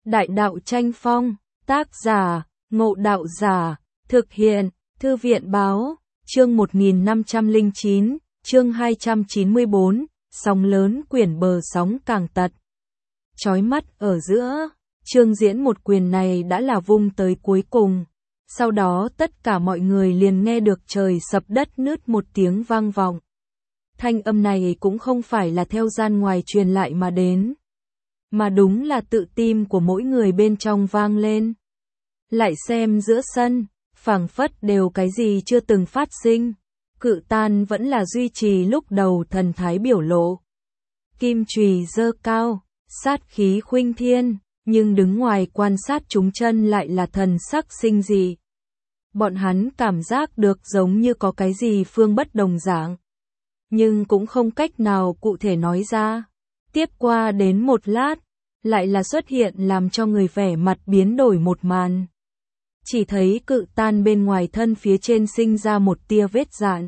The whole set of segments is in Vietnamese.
Đại đạo tranh phong, tác giả, Ngộ Đạo Giả, thực hiện, Thư viện báo, chương 1509, chương 294, sóng lớn quyển bờ sóng càng tật. Chói mắt ở giữa, Trương Diễn một quyền này đã là vung tới cuối cùng. Sau đó tất cả mọi người liền nghe được trời sập đất nứt một tiếng vang vọng. Thanh âm này cũng không phải là theo gian ngoài truyền lại mà đến, mà đúng là tự tim của mỗi người bên trong vang lên. Lại xem giữa sân, phảng phất đều cái gì chưa từng phát sinh. Cự Tan vẫn là duy trì lúc đầu thần thái biểu lộ. Kim chùy giơ cao, sát khí khuynh thiên, nhưng đứng ngoài quan sát chúng chân lại là thần sắc sinh dị. Bọn hắn cảm giác được giống như có cái gì phương bất đồng dạng, nhưng cũng không cách nào cụ thể nói ra. Tiếp qua đến một lát, lại là xuất hiện làm cho người vẻ mặt biến đổi một màn. Chỉ thấy Cự Tan bên ngoài thân phía trên sinh ra một tia vết dạn.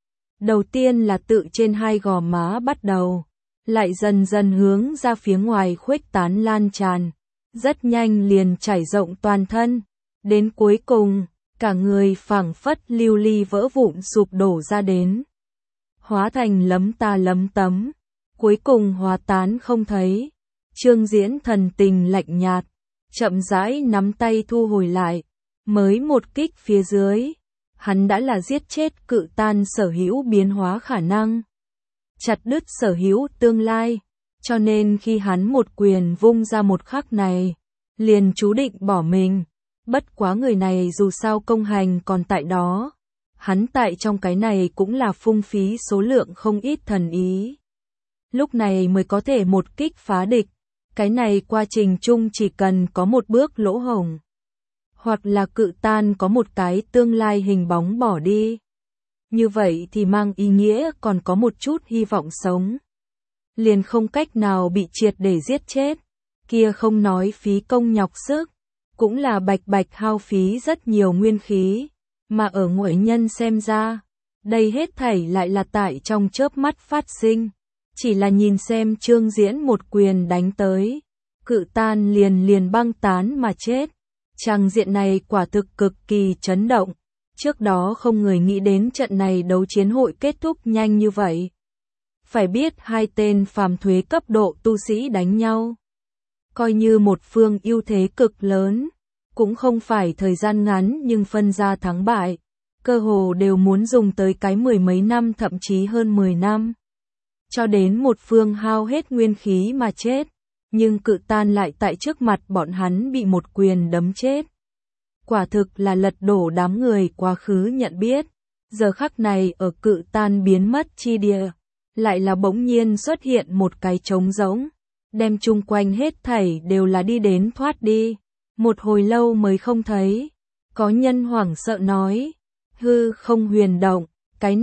Đầu tiên là tự trên hai gò má bắt đầu, lại dần dần hướng ra phía ngoài khuếch tán lan tràn, rất nhanh liền trải rộng toàn thân. Đến cuối cùng, cả người phảng phất lưu ly vỡ vụn sụp đổ ra đến, hóa thành lấm ta lấm tấm, cuối cùng hóa tán không thấy. Trương Diễn thần tình lạnh nhạt, chậm rãi nắm tay thu hồi lại, mới một kích phía dưới, hắn đã là giết chết Cự Tan sở hữu biến hóa khả năng, chặt đứt sở hữu tương lai, cho nên khi hắn một quyền vung ra một khắc này, liền chú định bỏ mình. Bất quá người này dù sao công hành còn tại đó, hắn tại trong cái này cũng là phung phí số lượng không ít thần ý. Lúc này mới có thể một kích phá địch, cái này quá trình chung chỉ cần có một bước lỗ hổng, hoặc là Cự Tan có một cái tương lai hình bóng bỏ đi. Như vậy thì mang ý nghĩa còn có một chút hy vọng sống. Liền không cách nào bị triệt để giết chết, kia không nói phí công nhọc sức, cũng là bạch bạch hao phí rất nhiều nguyên khí, mà ở ngoại nhân xem ra, đây hết thảy lại là tại trong chớp mắt phát sinh. Chỉ là nhìn xem Trương Diễn một quyền đánh tới, Cự Tan liền băng tán mà chết. Tràng diện này quả thực cực kỳ chấn động. Trước đó không người nghĩ đến trận này đấu chiến hội kết thúc nhanh như vậy. Phải biết hai tên phàm thuế cấp độ tu sĩ đánh nhau, coi như một phương ưu thế cực lớn, cũng không phải thời gian ngắn, nhưng phân ra thắng bại, cơ hồ đều muốn dùng tới cái mười mấy năm, thậm chí hơn 10 năm. Cho đến một phương hao hết nguyên khí mà chết, nhưng Cự Tan lại tại trước mặt bọn hắn bị một quyền đấm chết. Quả thực là lật đổ đám người quá khứ nhận biết. Giờ khắc này ở Cự Tan biến mất chi địa, lại là bỗng nhiên xuất hiện một cái trống rỗng, đem chung quanh hết thảy đều là đi đến thoát đi. Một hồi lâu mới không thấy. Có nhân hoảng sợ nói, hư không huyền động, cái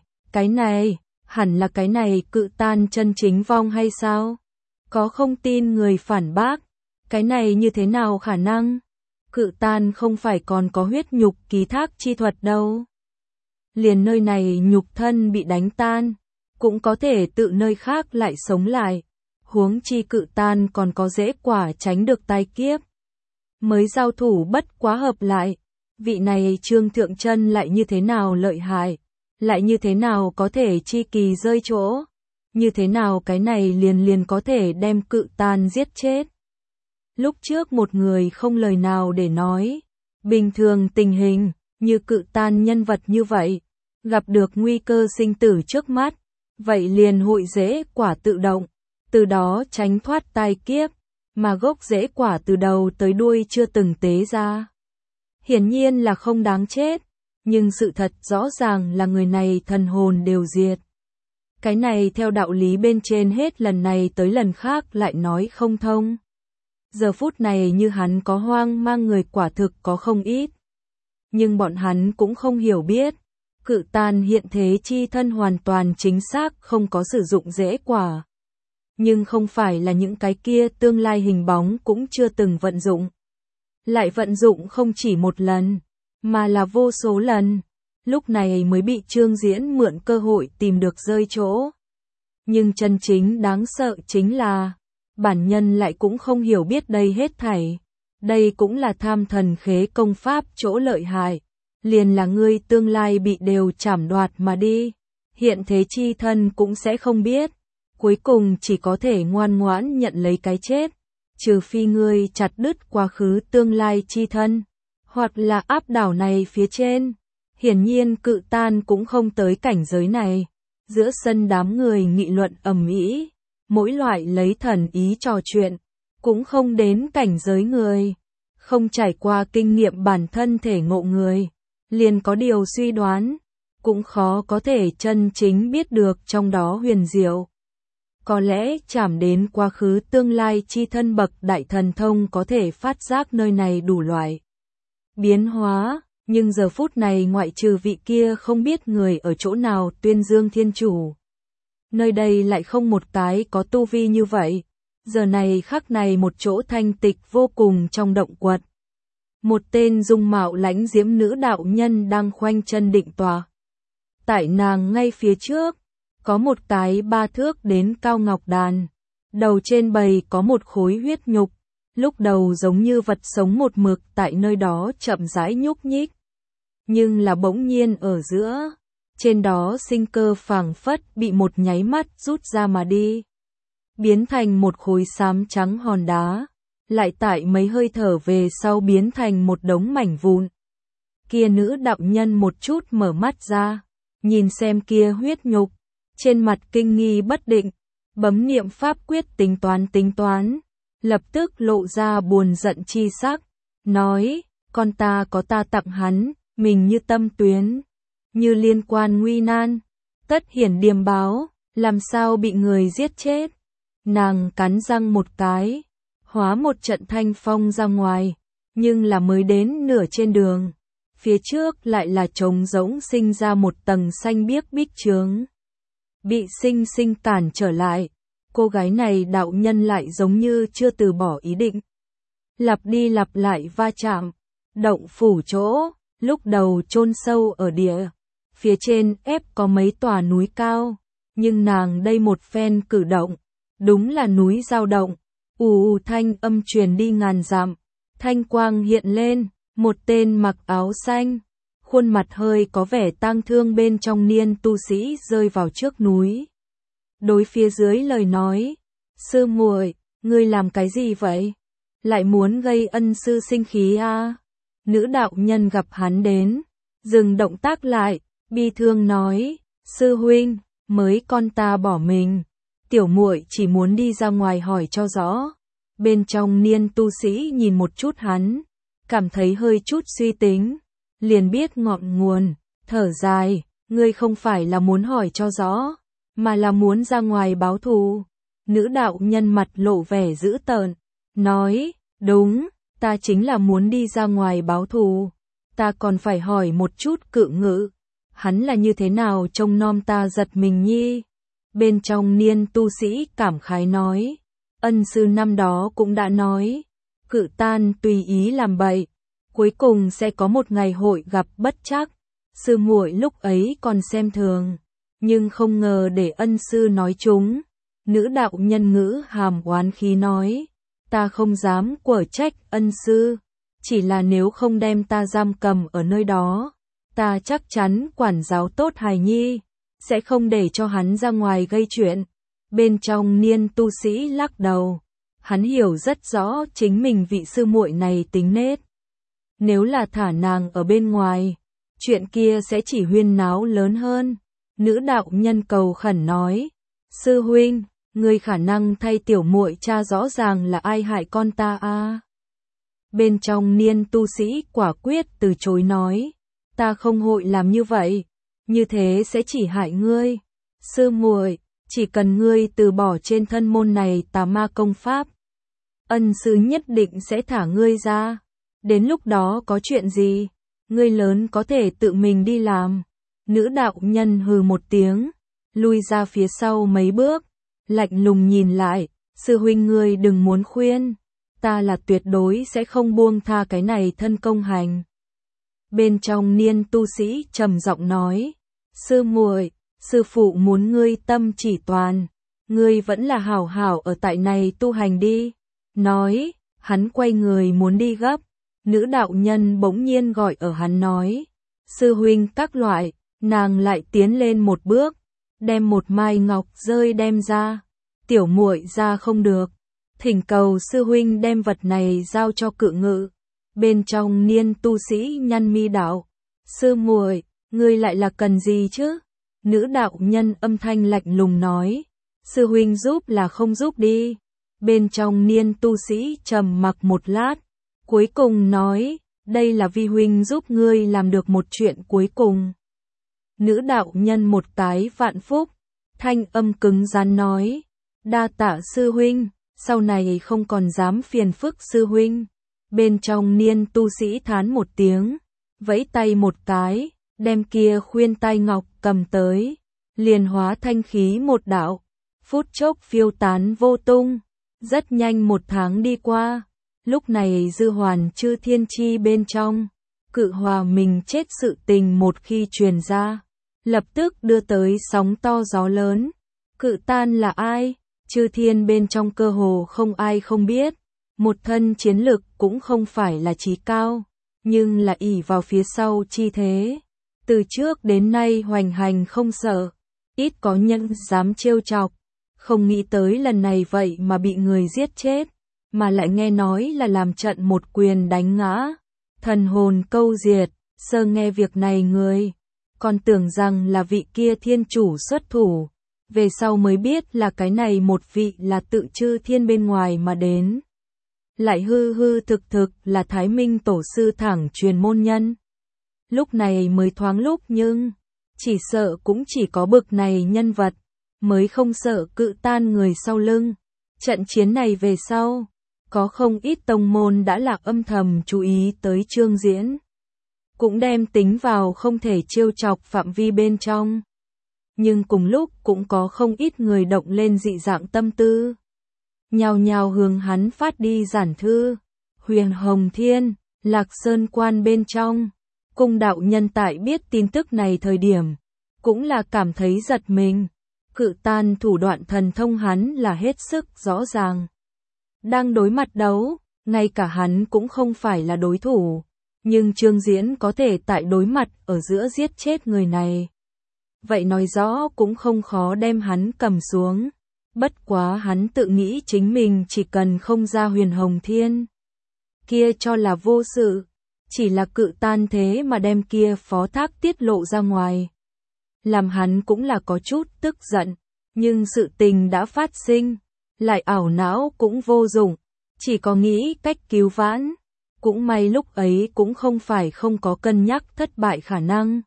này, hẳn là cái này Cự Tan chân chính vong hay sao? Có không tin người phản bác, cái này như thế nào khả năng? Cự Tan không phải còn có huyết nhục ký thác chi thuật đâu. Liền nơi này nhục thân bị đánh tan, cũng có thể tự nơi khác lại sống lại. Huống chi Cự Tan còn có dễ quả tránh được tai kiếp. Mới giao thủ bất quá hợp lại, vị này Trương Thượng Chân lại như thế nào lợi hại, lại như thế nào có thể chi kỳ rơi chỗ, như thế nào cái này liền có thể đem Cự Tan giết chết. Lúc trước một người không lời nào để nói, bình thường tình hình, như Cự Tan nhân vật như vậy, gặp được nguy cơ sinh tử trước mắt, vậy liền hội rễ quả tự động, từ đó tránh thoát tai kiếp, mà gốc rễ quả từ đầu tới đuôi chưa từng tế ra. Hiển nhiên là không đáng chết, nhưng sự thật rõ ràng là người này thần hồn đều diệt. Cái này theo đạo lý bên trên hết lần này tới lần khác lại nói không thông. Giờ phút này như hắn có hoang mang người quả thực có không ít. Nhưng bọn hắn cũng không hiểu biết, Cự Tan hiện thế chi thân hoàn toàn chính xác không có sử dụng rễ quả. Nhưng không phải là những cái kia tương lai hình bóng cũng chưa từng vận dụng. Lại vận dụng không chỉ một lần, mà là vô số lần. Lúc này mới bị Trương Diễn mượn cơ hội tìm được rơi chỗ. Nhưng chân chính đáng sợ chính là, bản nhân lại cũng không hiểu biết đây hết thảy. Đây cũng là tham thần khế công pháp chỗ lợi hại, liền là ngươi tương lai bị đều trảm đoạt mà đi, hiện thế chi thân cũng sẽ không biết, cuối cùng chỉ có thể ngoan ngoãn nhận lấy cái chết, trừ phi ngươi chặt đứt quá khứ tương lai chi thân, hoặc là áp đảo này phía trên. Hiển nhiên Cự Tan cũng không tới cảnh giới này. Giữa sân đám người nghị luận ầm ĩ, mỗi loại lấy thần ý trò chuyện, cũng không đến cảnh giới người, không trải qua kinh nghiệm bản thân thể ngộ người, liền có điều suy đoán, cũng khó có thể chân chính biết được trong đó huyền diệu. Có lẽ chạm đến quá khứ tương lai chi thân bậc đại thần thông có thể phát giác nơi này đủ loại biến hóa, nhưng giờ phút này ngoại trừ vị kia không biết người ở chỗ nào tuyên dương thiên chủ. Nơi đây lại không một cái có tu vi như vậy, giờ này khắc này một chỗ thanh tịch vô cùng trong động quật. Một tên dung mạo lãnh diễm nữ đạo nhân đang khoanh chân định tọa. Tại nàng ngay phía trước, có một cái 3 thước đến cao ngọc đàn, đầu trên bầy có một khối huyết nhục, lúc đầu giống như vật sống một mực tại nơi đó chậm rãi nhúc nhích. Nhưng là bỗng nhiên ở giữa, trên đó sinh cơ phảng phất bị một nháy mắt rút ra mà đi, biến thành một khối xám trắng hòn đá, lại tại mấy hơi thở về sau biến thành một đống mảnh vụn. Kia nữ đạo nhân một chút mở mắt ra, nhìn xem kia huyết nhục, trên mặt kinh nghi bất định, bấm niệm pháp quyết tính toán, lập tức lộ ra buồn giận chi sắc, nói, con ta có ta tặng hắn, mình như tâm tuyến, như liên quan nguy nan, tất hiển điềm báo, làm sao bị người giết chết. Nàng cắn răng một cái, hóa một trận thanh phong ra ngoài, nhưng là mới đến nửa trên đường, phía trước lại là trống rỗng sinh ra một tầng xanh biếc bích chướng, bị sinh sinh cản trở lại. Cô gái này đạo nhân lại giống như chưa từ bỏ ý định, lặp đi lặp lại va chạm, động phủ chỗ, lúc đầu chôn sâu ở địa, phía trên ép có mấy tòa núi cao, nhưng nàng đây một phen cử động, đúng là núi dao động, ù thanh âm truyền đi ngàn dặm, thanh quang hiện lên, một tên mặc áo xanh, khuôn mặt hơi có vẻ tang thương bên trong niên tu sĩ rơi vào trước núi. Đối phía dưới lời nói, sư muội, ngươi làm cái gì vậy? Lại muốn gây ân sư sinh khí à? Nữ đạo nhân gặp hắn đến, dừng động tác lại, bi thương nói, sư huynh, mới con ta bỏ mình, tiểu muội chỉ muốn đi ra ngoài hỏi cho rõ. Bên trong niên tu sĩ nhìn một chút hắn, cảm thấy hơi chút suy tính, liền biết ngọn nguồn, thở dài, ngươi không phải là muốn hỏi cho rõ, mà là muốn ra ngoài báo thù. Nữ đạo nhân mặt lộ vẻ dữ tợn, nói, đúng, ta chính là muốn đi ra ngoài báo thù, ta còn phải hỏi một chút Cự Ngự, hắn là như thế nào trông nom ta giật mình nhi. Bên trong niên tu sĩ cảm khái nói, ân sư năm đó cũng đã nói, Cự Tan tùy ý làm bậy, cuối cùng sẽ có một ngày hội gặp bất trắc, sư muội lúc ấy còn xem thường, nhưng không ngờ để ân sư nói chúng. Nữ đạo nhân ngữ hàm oán khí nói, ta không dám quở trách ân sư, chỉ là nếu không đem ta giam cầm ở nơi đó, ta chắc chắn quản giáo tốt hài nhi, sẽ không để cho hắn ra ngoài gây chuyện. Bên trong niên tu sĩ lắc đầu, hắn hiểu rất rõ chính mình vị sư muội này tính nết. Nếu là thả nàng ở bên ngoài, chuyện kia sẽ chỉ huyên náo lớn hơn. Nữ đạo nhân cầu khẩn nói, sư huynh, ngươi khả năng thay tiểu muội tra rõ ràng là ai hại con ta à? Bên trong niên tu sĩ quả quyết từ chối nói, ta không hội làm như vậy, như thế sẽ chỉ hại ngươi. Sư muội, chỉ cần ngươi từ bỏ trên thân môn này tà ma công pháp, ân sư nhất định sẽ thả ngươi ra. Đến lúc đó có chuyện gì, ngươi lớn có thể tự mình đi làm. Nữ đạo nhân hừ một tiếng, lui ra phía sau mấy bước, lạnh lùng nhìn lại, sư huynh ngươi đừng muốn khuyên, ta là tuyệt đối sẽ không buông tha cái này thân công hành. Bên trong niên tu sĩ trầm giọng nói, sư muội, sư phụ muốn ngươi tâm chỉ toàn, ngươi vẫn là hảo hảo ở tại này tu hành đi. Nói, hắn quay người muốn đi gấp, nữ đạo nhân bỗng nhiên gọi ở hắn nói, sư huynh các loại, nàng lại tiến lên một bước, đem một mai ngọc rơi đem ra, tiểu muội ra không được, thỉnh cầu sư huynh đem vật này giao cho Cự Ngự. Bên trong niên tu sĩ nhăn mi đạo, sư muội, ngươi lại là cần gì chứ? Nữ đạo nhân âm thanh lạnh lùng nói, sư huynh giúp là không giúp đi. Bên trong niên tu sĩ trầm mặc một lát, cuối cùng nói, đây là vi huynh giúp ngươi làm được một chuyện cuối cùng. Nữ đạo nhân một cái vạn phúc, thanh âm cứng rắn nói, đa tạ sư huynh, sau này không còn dám phiền phức sư huynh. Bên trong niên tu sĩ thán một tiếng, vẫy tay một cái, đem kia khuyên tai ngọc cầm tới, liền hóa thanh khí một đạo, phút chốc phiêu tán vô tung. Rất nhanh một tháng đi qua, lúc này Dư Hoàn Chư Thiên Chi bên trong, Cự Hòa mình chết sự tình một khi truyền ra, lập tức đưa tới sóng to gió lớn. Cự Tan là ai? Chư Thiên bên trong cơ hồ không ai không biết, một thân chiến lực cũng không phải là chí cao, nhưng là ỷ vào phía sau chi thế, từ trước đến nay hoành hành không sợ, ít có nhân dám trêu chọc. Không nghĩ tới lần này vậy mà bị người giết chết, mà lại nghe nói là làm trận một quyền đánh ngã, thần hồn câu diệt. Sơ nghe việc này người, còn tưởng rằng là vị kia thiên chủ xuất thủ, về sau mới biết là cái này một vị là tự Chư Thiên bên ngoài mà đến. Lại hư hư thực thực là Thái Minh tổ sư thẳng truyền môn nhân. Lúc này mới thoáng lúc nhưng, chỉ sợ cũng chỉ có bực này nhân vật, mới không sợ Cự Tan người sau lưng. Trận chiến này về sau, có không ít tông môn đã lạc âm thầm chú ý tới Trương Diễn, cũng đem tính vào không thể trêu chọc phạm vi bên trong. Nhưng cùng lúc cũng có không ít người động lên dị dạng tâm tư, nhào nhào hướng hắn phát đi giản thư. Huyền Hồng Thiên, Lạc Sơn Quan bên trong, Cung đạo nhân tại biết tin tức này thời điểm, cũng là cảm thấy giật mình. Cự Tan thủ đoạn thần thông hắn là hết sức rõ ràng. Đang đối mặt đấu, ngay cả hắn cũng không phải là đối thủ, nhưng Trương Diễn có thể tại đối mặt ở giữa giết chết người này. Vậy nói rõ cũng không khó đem hắn cầm xuống. Bất quá hắn tự nghĩ chính mình chỉ cần không ra Huyền Hồng Thiên, kia cho là vô sự, chỉ là Cự Tan thế mà đem kia phó thác tiết lộ ra ngoài. Làm hắn cũng là có chút tức giận, nhưng sự tình đã phát sinh, lại ảo não cũng vô dụng, chỉ có nghĩ cách cứu vãn. Cũng may lúc ấy cũng không phải không có cân nhắc thất bại khả năng.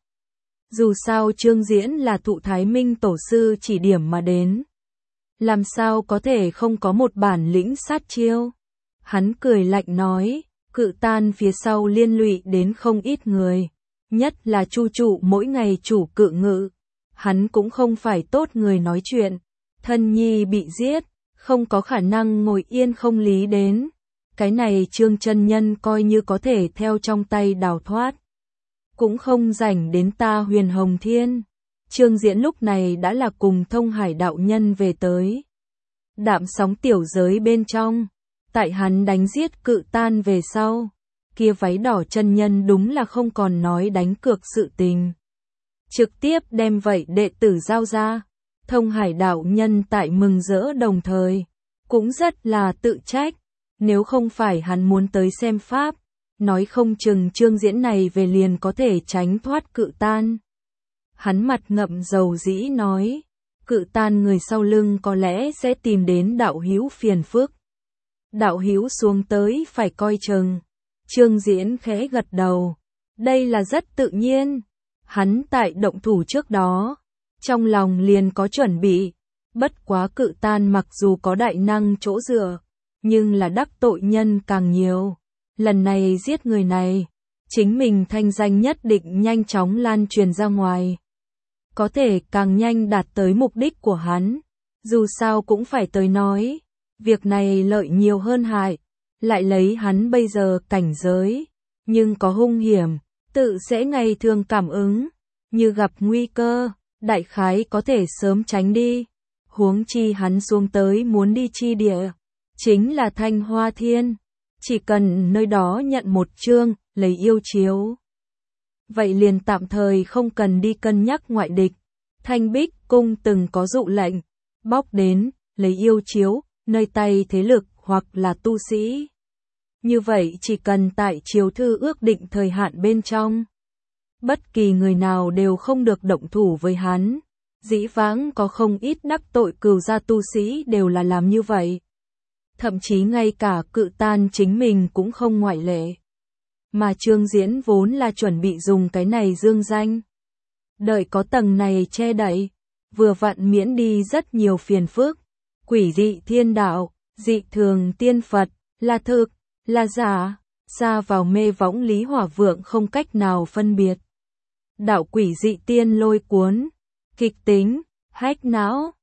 Dù sao Trương Diễn là thụ Thái Minh tổ sư chỉ điểm mà đến, làm sao có thể không có một bản lĩnh sát chiêu. Hắn cười lạnh nói, Cự Tan phía sau liên lụy đến không ít người, nhất là Chu trụ mỗi ngày chủ Cự Ngự. Hắn cũng không phải tốt người nói chuyện, thân nhi bị giết, không có khả năng ngồi yên không lý đến. Cái này Trương chân nhân coi như có thể theo trong tay đào thoát, cũng không rảnh đến ta Huyền Hồng Thiên. Trương Diễn lúc này đã là cùng Thông Hải đạo nhân về tới đạm sóng tiểu giới bên trong. Tại hắn đánh giết Cự Tan về sau, kia váy đỏ chân nhân đúng là không còn nói đánh cược sự tình, trực tiếp đem vậy đệ tử giao ra. Thông Hải đạo nhân tại mừng rỡ đồng thời, cũng rất là tự trách, nếu không phải hắn muốn tới xem pháp, nói không chừng Trương Diễn này về liền có thể tránh thoát Cự Tan. Hắn mặt ngậm dầu dĩ nói, Cự Tan người sau lưng có lẽ sẽ tìm đến đạo hữu phiền phức. Đạo hữu xuống tới phải coi chừng. Trương Diễn khẽ gật đầu, đây là rất tự nhiên. Hắn tại động thủ trước đó, trong lòng liền có chuẩn bị. Bất quá Cự Tan mặc dù có đại năng chỗ dựa, nhưng là đắc tội nhân càng nhiều. Lần này giết người này, chính mình thanh danh nhất định nhanh chóng lan truyền ra ngoài, có thể càng nhanh đạt tới mục đích của hắn. Dù sao cũng phải tới nói, việc này lợi nhiều hơn hại, lại lấy hắn bây giờ cảnh giới, nhưng có hung hiểm, tự sẽ ngày thường cảm ứng, như gặp nguy cơ, đại khái có thể sớm tránh đi. Huống chi hắn xuống tới muốn đi chi địa, chính là Thanh Hoa Thiên, chỉ cần nơi đó nhận một chương, lấy yêu chiếu. Vậy liền tạm thời không cần đi cân nhắc ngoại địch. Thanh Bích Cung từng có dụ lệnh, bóc đến, lấy yêu chiếu, nơi tay thế lực hoặc là tu sĩ. Như vậy chỉ cần tại chiếu thư ước định thời hạn bên trong. Bất kỳ người nào đều không được động thủ với hắn. Dĩ vãng có không ít đắc tội cừu gia tu sĩ đều là làm như vậy. Thậm chí ngay cả Cự Tan chính mình cũng không ngoại lệ. Mà Trương Diễn vốn là chuẩn bị dùng cái này dương danh. Đợi có tầng này che đậy, vừa vặn miễn đi rất nhiều phiền phức. Quỷ dị thiên đạo, dị thường tiên Phật, là thực, là giả, xa vào mê võng Lý Hỏa Vượng không cách nào phân biệt. Đạo quỷ dị tiên lôi cuốn, kịch tính, hách não,